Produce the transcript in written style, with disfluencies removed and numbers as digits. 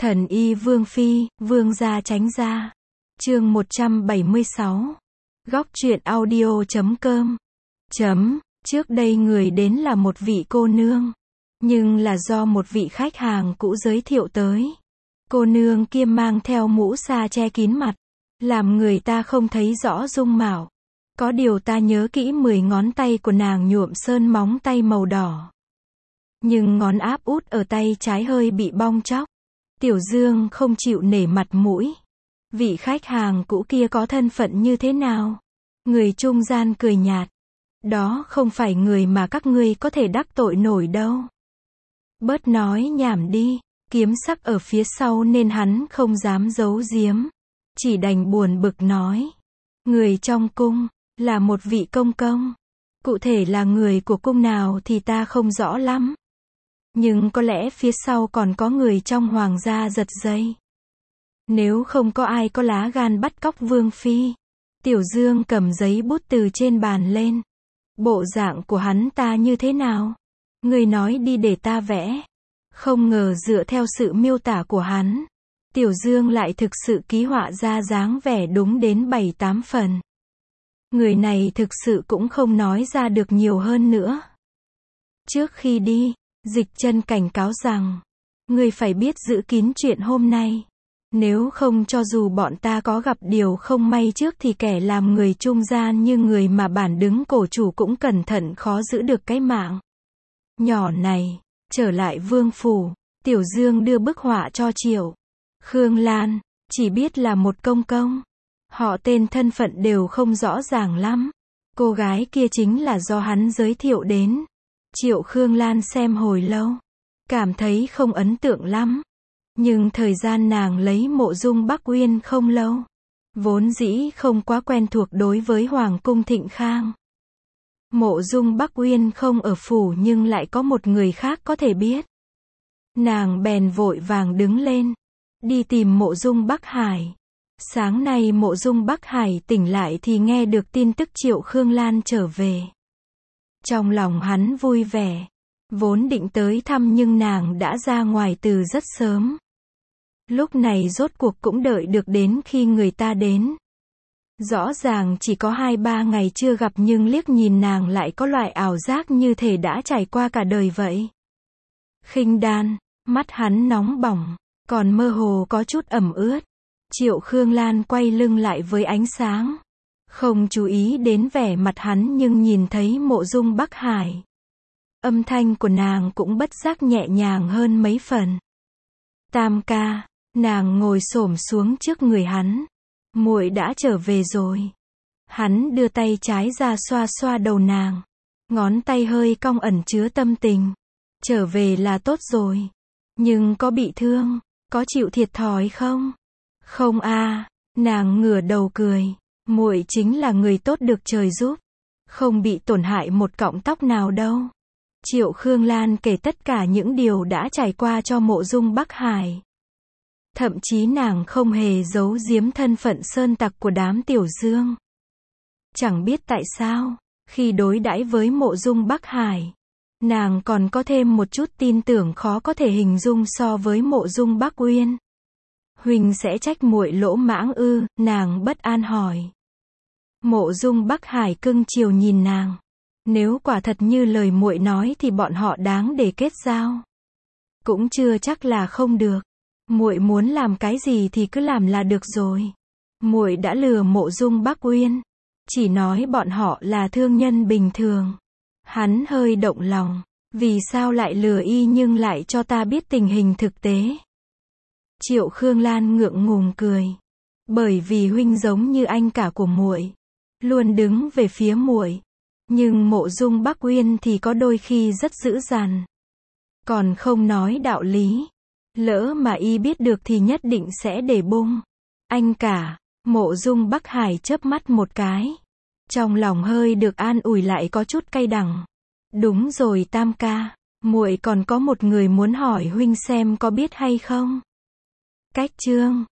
Thần y Vương Phi, Vương gia tránh ra. Chương 176. Góc truyện audio.com. Trước đây người đến là một vị cô nương, nhưng là do một vị khách hàng cũ giới thiệu tới. Cô nương kia mang theo mũ sa che kín mặt, làm người ta không thấy rõ dung mạo. Có điều ta nhớ kỹ 10 ngón tay của nàng nhuộm sơn móng tay màu đỏ. Nhưng ngón áp út ở tay trái hơi bị bong tróc. Tiểu Dương không chịu nể mặt mũi. Vị khách hàng cũ kia có thân phận như thế nào? Người trung gian cười nhạt. Đó không phải người mà các ngươi có thể đắc tội nổi đâu. Bớt nói nhảm đi. Kiếm Sắc ở phía sau nên hắn không dám giấu giếm. Chỉ đành buồn bực nói. Người trong cung, là một vị công công. Cụ thể là người của cung nào thì ta không rõ lắm. Nhưng có lẽ phía sau còn có người trong hoàng gia giật dây. Nếu không có ai có lá gan bắt cóc Vương Phi. Tiểu Dương cầm giấy bút từ trên bàn lên. Bộ dạng của hắn ta như thế nào? Người nói đi để ta vẽ. Không ngờ dựa theo sự miêu tả của hắn, Tiểu Dương lại thực sự ký họa ra dáng vẻ đúng đến 7-8 phần. Người này thực sự cũng không nói ra được nhiều hơn nữa. Trước khi đi, Dịch Chân cảnh cáo rằng, người phải biết giữ kín chuyện hôm nay. Nếu không cho dù bọn ta có gặp điều không may trước thì kẻ làm người trung gian như người mà bản đứng cổ chủ cũng cẩn thận khó giữ được cái mạng. Nhỏ này, trở lại vương phủ, Tiểu Dương đưa bức họa cho Triệu Khương Lan, chỉ biết là một công công. Họ tên thân phận đều không rõ ràng lắm. Cô gái kia chính là do hắn giới thiệu đến. Triệu Khương Lan xem hồi lâu, cảm thấy không ấn tượng lắm. Nhưng thời gian nàng lấy Mộ Dung Bắc Uyên không lâu, vốn dĩ không quá quen thuộc đối với Hoàng cung Thịnh Khang. Mộ Dung Bắc Uyên không ở phủ nhưng lại có một người khác có thể biết. Nàng bèn vội vàng đứng lên, đi tìm Mộ Dung Bắc Hải. Sáng nay Mộ Dung Bắc Hải tỉnh lại thì nghe được tin tức Triệu Khương Lan trở về. Trong lòng hắn vui vẻ, vốn định tới thăm nhưng nàng đã ra ngoài từ rất sớm. Lúc này rốt cuộc cũng đợi được đến khi người ta đến. Rõ ràng chỉ có 2-3 ngày chưa gặp nhưng liếc nhìn nàng lại có loại ảo giác như thể đã trải qua cả đời vậy. Khinh Đan, mắt hắn nóng bỏng, còn mơ hồ có chút ẩm ướt. Triệu Khương Lan quay lưng lại với ánh sáng. Không chú ý đến vẻ mặt hắn nhưng nhìn thấy Mộ Dung Bắc Hải. Âm thanh của nàng cũng bất giác nhẹ nhàng hơn mấy phần. Tam ca, nàng ngồi xổm xuống trước người hắn. Muội đã trở về rồi. Hắn đưa tay trái ra xoa xoa đầu nàng. Ngón tay hơi cong ẩn chứa tâm tình. Trở về là tốt rồi. Nhưng có bị thương, có chịu thiệt thòi không? Không a, nàng ngửa đầu cười. Muội chính là người tốt được trời giúp. Không bị tổn hại một cọng tóc nào đâu. Triệu Khương Lan kể tất cả những điều đã trải qua cho Mộ Dung Bắc Hải. Thậm chí nàng không hề giấu giếm thân phận sơn tặc của đám Tiểu Dương. Chẳng biết tại sao, khi đối đãi với Mộ Dung Bắc Hải, nàng còn có thêm một chút tin tưởng khó có thể hình dung so với Mộ Dung Bắc Uyên. Huỳnh sẽ trách muội lỗ mãng ư? Nàng bất an hỏi. Mộ Dung Bắc Hải cưng chiều nhìn nàng. Nếu quả thật như lời muội nói thì bọn họ đáng để kết giao. Cũng chưa chắc là không được. Muội muốn làm cái gì thì cứ làm là được rồi. Muội đã lừa Mộ Dung Bắc Uyên, chỉ nói bọn họ là thương nhân bình thường. Hắn hơi động lòng, vì sao lại lừa y nhưng lại cho ta biết tình hình thực tế. Triệu Khương Lan ngượng ngùng cười, bởi vì huynh giống như anh cả của muội, luôn đứng về phía muội. Nhưng Mộ Dung Bắc Uyên thì có đôi khi rất dữ dằn, còn không nói đạo lý. Lỡ mà y biết được thì nhất định sẽ để bung. Anh cả, Mộ Dung Bắc Hải chớp mắt một cái. Trong lòng hơi được an ủi lại có chút cay đắng. Đúng rồi tam ca, muội còn có một người muốn hỏi huynh xem có biết hay không. Cách Trương,